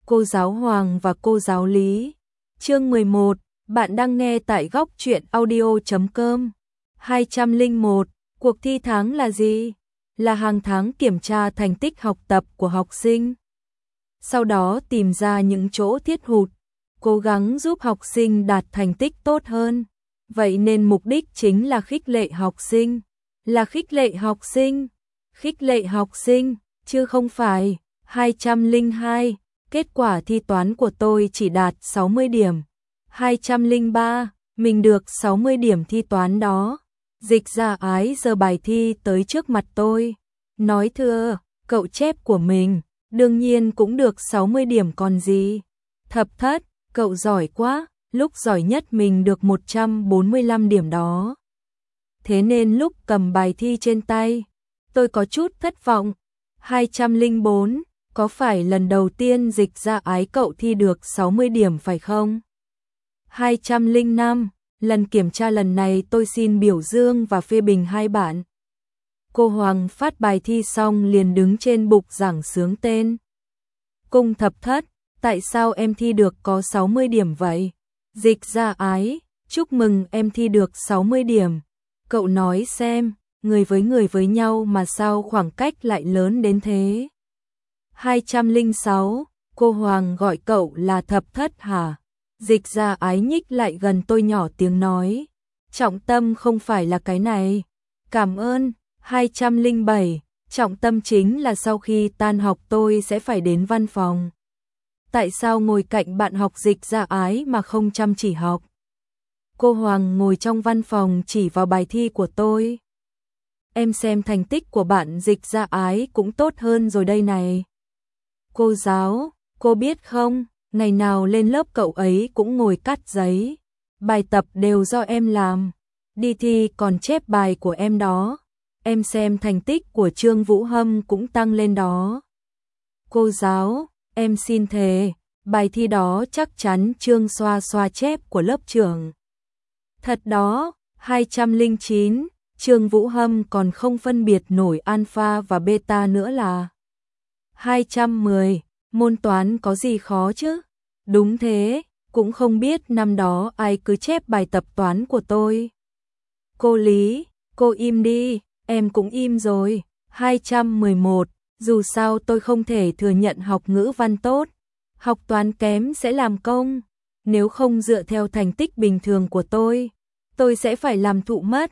Cô giáo Hoàng và cô giáo Lý. Chương 11, bạn đang nghe tại góc truyện audio.com. 201, cuộc thi tháng là gì? Là hàng tháng kiểm tra thành tích học tập của học sinh. Sau đó tìm ra những chỗ thiết hụt, cố gắng giúp học sinh đạt thành tích tốt hơn. Vậy nên mục đích chính là khích lệ học sinh. Là khích lệ học sinh. Khích lệ học sinh, chứ không phải. 202, kết quả thi toán của tôi chỉ đạt 60 điểm. 203, mình được 60 điểm thi toán đó. Dịch Gia Ái giơ bài thi tới trước mặt tôi. Nói thưa, cậu chép của mình, đương nhiên cũng được 60 điểm còn gì. Thập Thất, cậu giỏi quá, lúc giỏi nhất mình được 145 điểm đó. Thế nên lúc cầm bài thi trên tay, tôi có chút thất vọng. 204, có phải lần đầu tiên Dịch Gia Ái cậu thi được 60 điểm phải không? 205, lần kiểm tra lần này tôi xin biểu dương và phê bình hai bạn. Cô Hoàng phát bài thi xong liền đứng trên bục giảng xướng tên. Cung Thập Thất, tại sao em thi được có 60 điểm vậy? Dịch Gia Ái, chúc mừng em thi được 60 điểm. Cậu nói xem, người với nhau mà sao khoảng cách lại lớn đến thế? 206, cô Hoàng gọi cậu là Thập Thất hả? Dịch Gia Ái nhích lại gần tôi nhỏ tiếng nói. Trọng tâm không phải là cái này. Cảm ơn. 207, trọng tâm chính là sau khi tan học tôi sẽ phải đến văn phòng. Tại sao ngồi cạnh bạn học Dịch Gia Ái mà không chăm chỉ học? Cô Hoàng ngồi trong văn phòng chỉ vào bài thi của tôi. Em xem thành tích của bạn Dịch Gia Ái cũng tốt hơn rồi đây này. Cô giáo, cô biết không, ngày nào lên lớp cậu ấy cũng ngồi cắt giấy. Bài tập đều do em làm. Đi thi còn chép bài của em đó. Em xem thành tích của Trương Vũ Hâm cũng tăng lên đó. Cô giáo, em xin thề, bài thi đó chắc chắn Trương Xoa Xoa chép của lớp trưởng. Thật đó. 209, Trương Vũ Hâm còn không phân biệt nổi alpha và beta nữa là. 210, môn toán có gì khó chứ? Đúng thế, cũng không biết năm đó ai cứ chép bài tập toán của tôi. Cô Lý, cô im đi, em cũng im rồi. 211, dù sao tôi không thể thừa nhận học ngữ văn tốt, học toán kém sẽ làm công. Nếu không dựa theo thành tích bình thường của tôi sẽ phải làm thụ mất.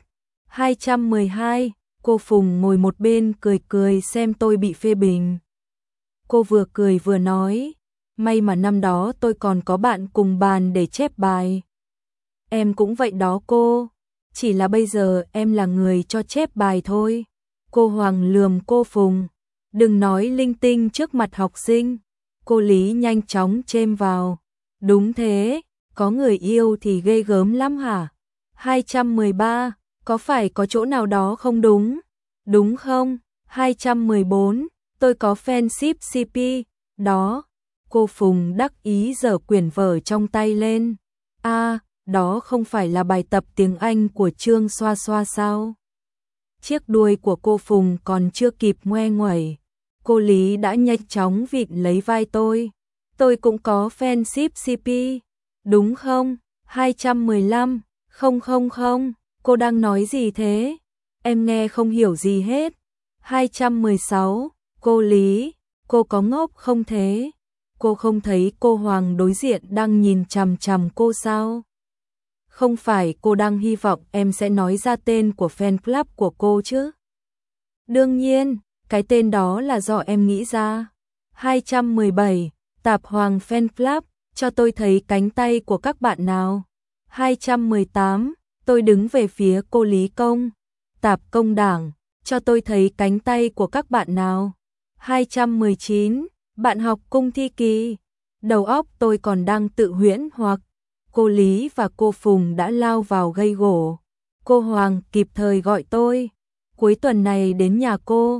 212, cô Phùng ngồi một bên cười cười xem tôi bị phê bình. Cô vừa cười vừa nói, may mà năm đó tôi còn có bạn cùng bàn để chép bài. Em cũng vậy đó cô, chỉ là bây giờ em là người cho chép bài thôi. Cô Hoàng lườm cô Phùng, đừng nói linh tinh trước mặt học sinh. Cô Lý nhanh chóng chêm vào, đúng thế, có người yêu thì ghê gớm lắm hả? 213, có phải có chỗ nào đó không đúng? Đúng không? 214, tôi có fan ship CP, đó. Cô Phùng đắc ý giở quyển vở trong tay lên. Đó không phải là bài tập tiếng Anh của Trương Xoa Xoa sao? Chiếc đuôi của cô Phùng còn chưa kịp ngoe nguẩy, cô Lý đã nhanh chóng vịn lấy vai tôi. Tôi cũng có fan ship CP, đúng không? 215, không, cô đang nói gì thế? Em nghe không hiểu gì hết. 216, cô Lý, cô có ngốc không thế? Cô không thấy cô Hoàng đối diện đang nhìn chằm chằm cô sao? Không phải cô đang hy vọng em sẽ nói ra tên của fan club của cô chứ? Đương nhiên, cái tên đó là do em nghĩ ra. 217, Tạp Hoàng fan club, cho tôi thấy cánh tay của các bạn nào. 218, tôi đứng về phía cô Lý Công. Tạp Công Đảng, cho tôi thấy cánh tay của các bạn nào. 219, bạn học cung thi kỳ. Đầu óc tôi còn đang tự huyễn hoặc. Cô Lý và cô Phùng đã lao vào gây gổ. Cô Hoàng kịp thời gọi tôi. Cuối tuần này đến nhà cô.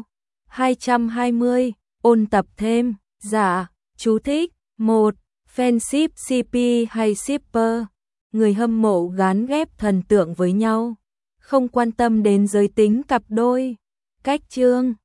220, ôn tập thêm. Dạ, chú thích. 1. Fan ship CP hay shipper. Người hâm mộ gán ghép thần tượng với nhau, không quan tâm đến giới tính cặp đôi. Cách chương